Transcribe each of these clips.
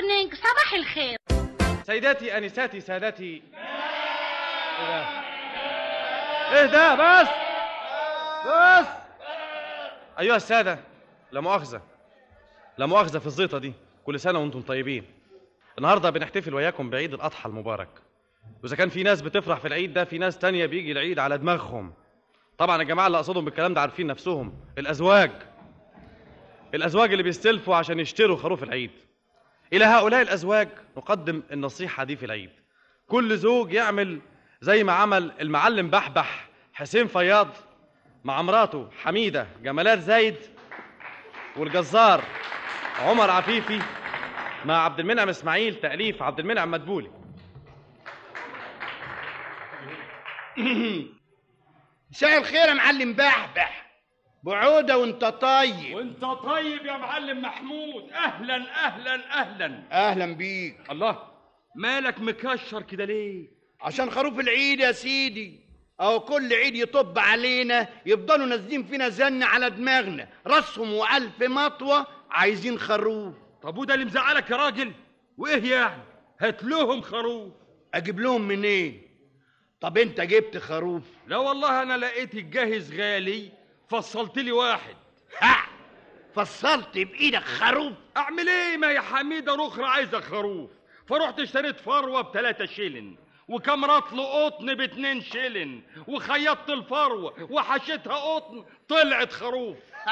مورنينج، صباح الخير. سيداتي انساتي سادتي. ايه ده بس ايها الساده، لا مؤاخذه في الزيطه دي. كل سنه وانتم طيبين. النهارده بنحتفل وياكم بعيد الاضحى المبارك. واذا كان في ناس بتفرح في العيد ده، في ناس تانية بيجي العيد على دماغهم. طبعا الجماعه اللي اقصدهم بالكلام ده عارفين نفسهم، الازواج اللي بيستلفوا عشان يشتروا خروف العيد. الى هؤلاء الازواج نقدم النصيحه دي في العيد. كل زوج يعمل زي ما عمل المعلم بحبح حسين فياض مع مراته حميده جمالات زايد، والجزار عمر عفيفي مع عبد المنعم اسماعيل تأليف عبد المنعم مدبولي. مساء الخير يا معلم بحبح. بعودة وانت طيب. وانت طيب يا معلم محمود. اهلا اهلا اهلا. اهلا بيك. الله، مالك مكشر كده ليه؟ عشان خروف العيد يا سيدي. او كل عيد يطب علينا يفضلوا نازلين فينا زن على دماغنا، راسهم والف مطوه عايزين خروف. طب وده اللي مزعلك يا راجل؟ وايه يعني؟ هات لهم خروف. اجيب لهم منين؟ طب انت جبت خروف؟ لا والله انا لقيت الجاهز غالي، فصلت لي واحد. ها، فصلت بايدك خروف؟ اعمل ايه؟ ما يا حميده الاخرى عايزه خروف، فرحت اشتريت فروه ب3 شيلن، وكم رطل قطن ب2 شيلن، وخيطت الفروه وحشيتها قطن، طلعت خروف.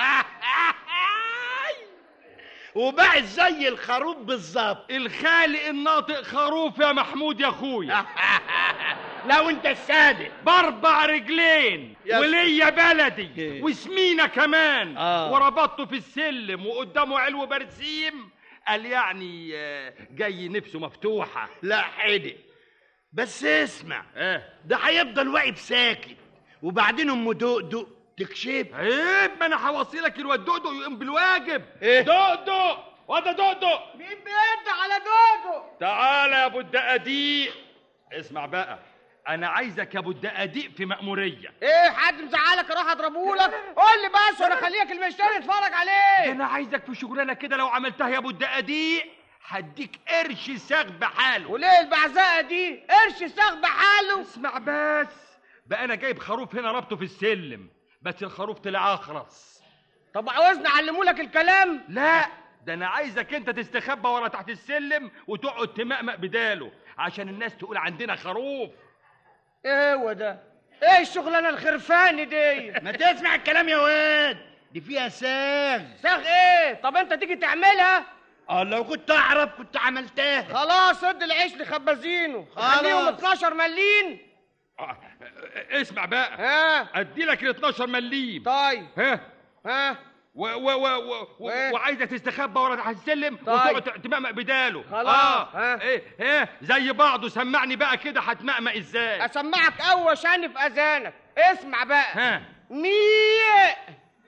وبقت زي الخروف بالظبط. الخالق الناطق خروف يا محمود يا اخويا. لو انت الصادق. ب4 رجلين وليا بلدي وسمينه كمان. وربطته في السلم وقدامه علو برسيم. قال يعني جاي نفسه مفتوحه. لا حدق، بس اسمع. ده هيفضل واقف ساكت، وبعدين ام دقدق تكشف. عيب، ما انا هوصيلك الواد دقدق يقوم بالواجب. ايه دقدق؟ وده دقدق؟ مين بيد على دقدق؟ تعالى يا ابو الدقاديق. اسمع بقى، انا عايزك يا ابو الدقاديق في مأمورية. ايه، حد مزعلك اروح اضربهولك؟ قول لي بس وانا اخليك المشتري يتفرج عليه. انا عايزك في شغلانه كده، لو عملتها يا ابو الدقاديق هديك قرش ساغ بحاله. وليه البعزقه دي؟ قرش ساغ بحاله؟ اسمع بس بقى، انا جايب خروف هنا ربطه في السلم، بس الخروف طلع اخرس. طب عاوزني اعلمهولك الكلام؟ لا، ده انا عايزك انت تستخبى ورا تحت السلم وتقعد تمقمق بداله عشان الناس تقول عندنا خروف. ايه هو ده؟ ايه الشغلانه الخرفاني دي؟ ما تسمع الكلام يا واد، دي فيها ساغ. ساغ ايه؟ طب انت تيجي تعملها؟ لو كنت اعرف كنت عملتها. خلاص، ادي العيش لخبازينه، خليهم 12 مليم. اسمع بقى، ادي لك ال 12 مليم. طيب. ها وعايزك تستخبى ورا تحت السلم وتقعد تمقمق بداله. خلاص. ايه زي بعضه. سمعني بقى كده هتمقمق ازاي. اسمعك اول شان في اذانك. اسمع بقى. ميق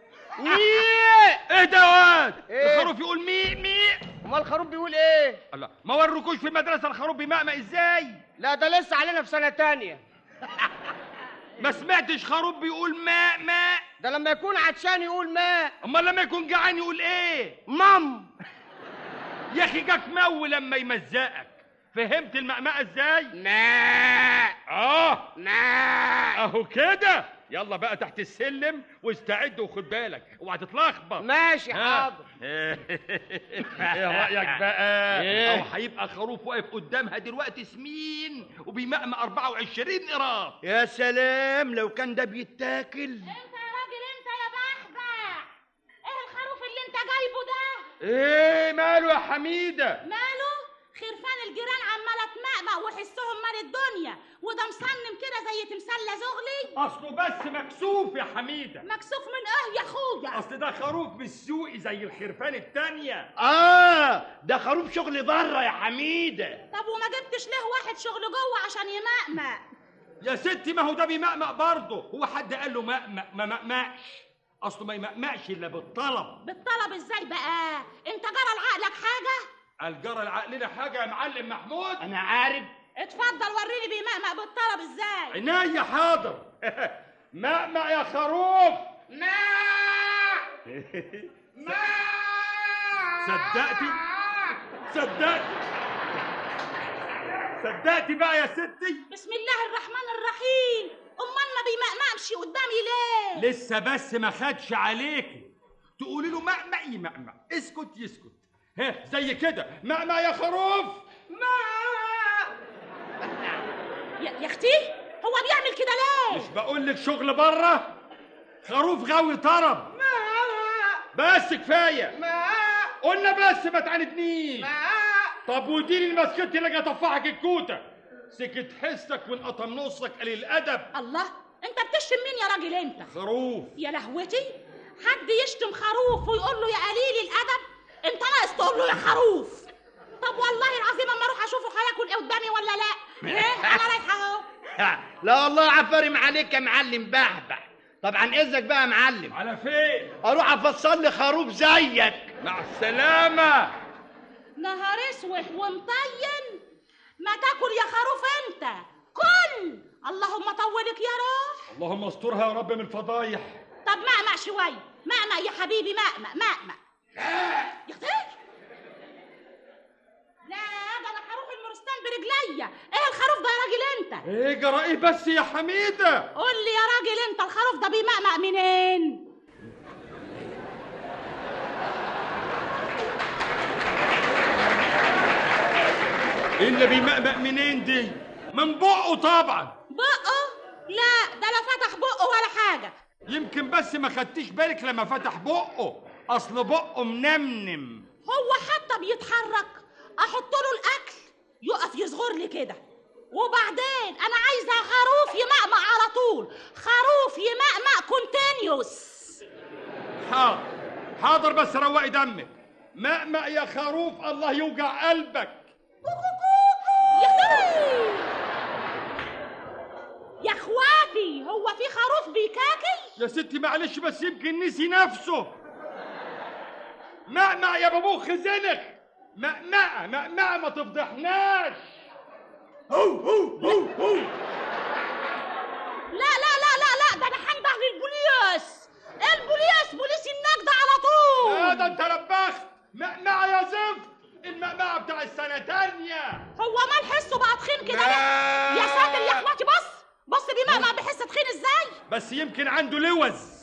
ايه ده واد؟ الخروف يقول ميق. امال الخروف بيقول ايه؟ الله، ما وروكوش في المدرسه الخروف بيمقمق ازاي؟ لا، ده لسه علينا في سنه تانية. ما سمعتش خروف بيقول ماء؟ ده لما يكون عطشان يقول ماء. امال لما يكون جعان يقول ايه؟ مام. يا اخي جاك موي لما يمزقك. فهمت المقمقه ازاي؟ ماء. ماء اهو كده. يلا بقى تحت السلم واستعد وخد بالك اوعى تتلخبط. ماشي حاضر. ايه رايك بقى؟ او هيبقى خروف واقف قدامها دلوقتي سمين وبيمقمق 24 قراط. يا سلام، لو كان ده بيتاكل. انت يا راجل، انت يا بحبح، ايه الخروف اللي انت جايبه ده؟ ايه ماله يا حميده؟ ماله؟ خرفان الجيران عماله تمقمق وحسهم مال الدنيا، وده مصنم كده زي تمثال زغلي. اصله بس مكسوف يا حميده. مكسوف من ايه يا اخويا؟ اصل ده خروف بالسوقي زي الخرفان التانية. ده خروف شغل بره يا حميده. طب وما جبتش ليه واحد شغل جوه عشان يمقمق؟ يا ستي ما هو ده بيمقمق برضه. هو حد قال له مقمق؟ ما مقمقش. اصله ما يمقمقش الا بالطلب. بالطلب ازاي بقى؟ انت جرى لعقلك حاجه؟ قال جرى لعقلنا حاجه يا معلم محمود؟ انا عارف. اتفضل وريني بيمقمق بالطلب ازاي. عينيا حاضر. مقمق يا خروف. ماء. صدقتي؟ صدقتي بقى يا ستي؟ بسم الله الرحمن الرحيم. امال ما بيمقمقش قدامي ليه؟ لسه بس ما خدش عليكي تقولي له مقمق يمقمق، اسكت يسكت. ها زي كده، مقمق يا خروف. يا اختي هو بيعمل كده ليه؟ مش بقول لك شغل بره؟ خروف غاوي طرب. بس كفايه. قلنا بس ما تعاندنيش. طب وديني المسكت اللي اطفحك الكوته. سكت حسك وانقطم نصك قليل الادب. الله، انت بتشتم مين يا راجل انت؟ خروف. يا لهوتي، حد يشتم خروف ويقول له يا قليل الادب؟ انت ناقص تقول له يا خروف. طب والله العظيم اما اروح اشوفه هياكل ايه قدامي ولا لا؟ انا رايحه اهو. لا والله عفارم عليك يا معلم بحبح. طبعا اذنك بقى يا معلم. على فين؟ اروح افصل لي خروف زيك. مع السلامه. نهار اسود ومطين، ما تاكل يا خروف انت. كل اللهم طولك يا روح. اللهم استرها يا رب من الفضايح. طب مقمق شويه، مقمق يا حبيبي، مقمق. يا اختي لا، ده انا هروح المرستان برجليا. ايه الخروف ده يا راجل انت؟ ايه جرى ايه بس يا حميده؟ قول لي يا راجل انت، الخروف ده بيمقمق منين؟ ايه اللي بيمقمق منين دي؟ من بقه طبعا. بقه؟ لا، ده لا فتح بقه ولا حاجه. يمكن بس ما خدتيش بالك لما فتح بقه، اصل بقه منمنم. هو حتى بيتحرك؟ احط له الاكل يقف يصغر لي كده. وبعدين انا عايزه خروف يمقمق على طول، خروف يمقمق كونتينيوس. حاضر بس روقي دمك. مقمق يا خروف، الله يوجع قلبك. يا اخواتي، هو في خروف بيكاكي؟ يا ستي معلش بس يمكن نسي نفسه. مقمق يا بابوخ زنخ. مقمقه ما تفضحناش. لا، ده انا هنده للبوليس. بوليس النجدة على طول. لا ده انت لبخت. مقمقه يا زفت، المقمقه بتاع السنه تانية. هو مال حسه بقى تخين كده ليه؟ يا ساتر يا اخواتي، بص بيمقمق بحس تخين ازاي. بس يمكن عنده لوز.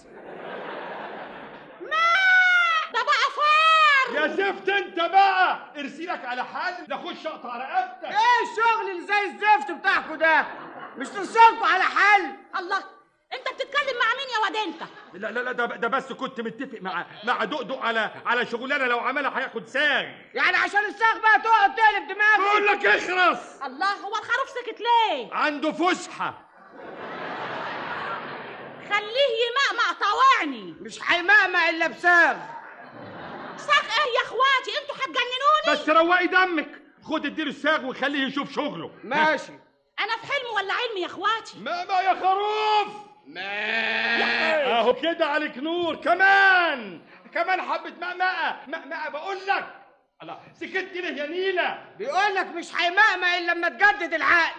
ده بقى فار. يا زفت انت بقى، ارسلك على حل نخش اقطع رقبتك. ايه الشغل اللي زي الزفت بتاعكوا ده؟ مش ترسلكوا على حل؟ الله، انت بتتكلم مع مين يا واد انت؟ لا ده بس كنت متفق مع دقدق على شغلانه لو عملها هياخد ساغ. يعني عشان الساغ بقى تقعد تقلب دماغك؟ بقول لك اخرس. الله، هو الخروف سكت ليه؟ عنده فسحه. خليه يمقمق طوعني. مش هيمقمق الا بساغ. ساغ ايه يا اخواتي؟ انتوا هتجننوني. بس روقي دمك، خد اديله الساغ وخليه يشوف شغله. ماشي. انا في حلم ولا علم يا اخواتي؟ ماما يا خروف. اهو كده عليك نور. كمان حبه مقمقه بقول لك. الله، سكت ليه يا نيله؟ بيقول لك مش هيمقمق الا لما تجدد العقد.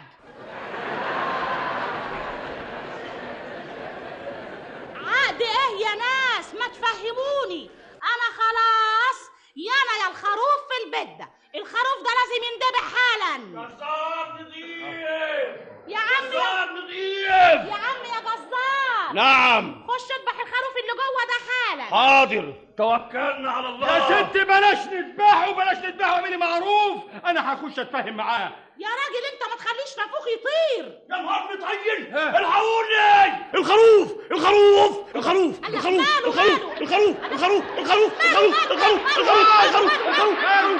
عقد ايه يا ناس؟ ما تفهموني. انا خلاص يا الخروف في البيت ده. الخروف ده لازم يندبح حالا. جزار نضيف. يا عم يا جزار. نعم. خش اذبح الخروف اللي جوه ده حالا. حاضر، توكلنا على الله. يا ستي بلاش نذبحه اعملي معروف. انا هخش اتفاهم معاه. يا راجل انت ما تخليش نافوخ يطير. يا نهار مطين، الحقوني. الخروف الخروف الخروف الخروف الخروف الخروف الخروف الخروف الخروف الخروف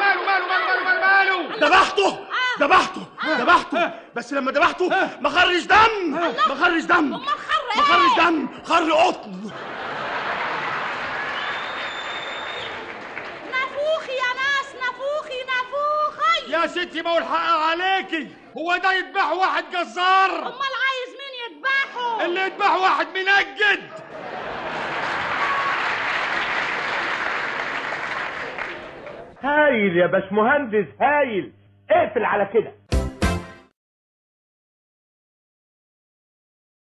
ماله. ذبحته بس لما ذبحته ما خرج دم. امال خر قطن. نافوخي يا ناس، نافوخي. يا ستي ما هو الحق عليكي. هو ده يذبح واحد جزار؟ امال عايز مين يذبحه؟ اللي يذبح واحد منجد. هايل يا باشمهندس، هايل. اقفل على كده.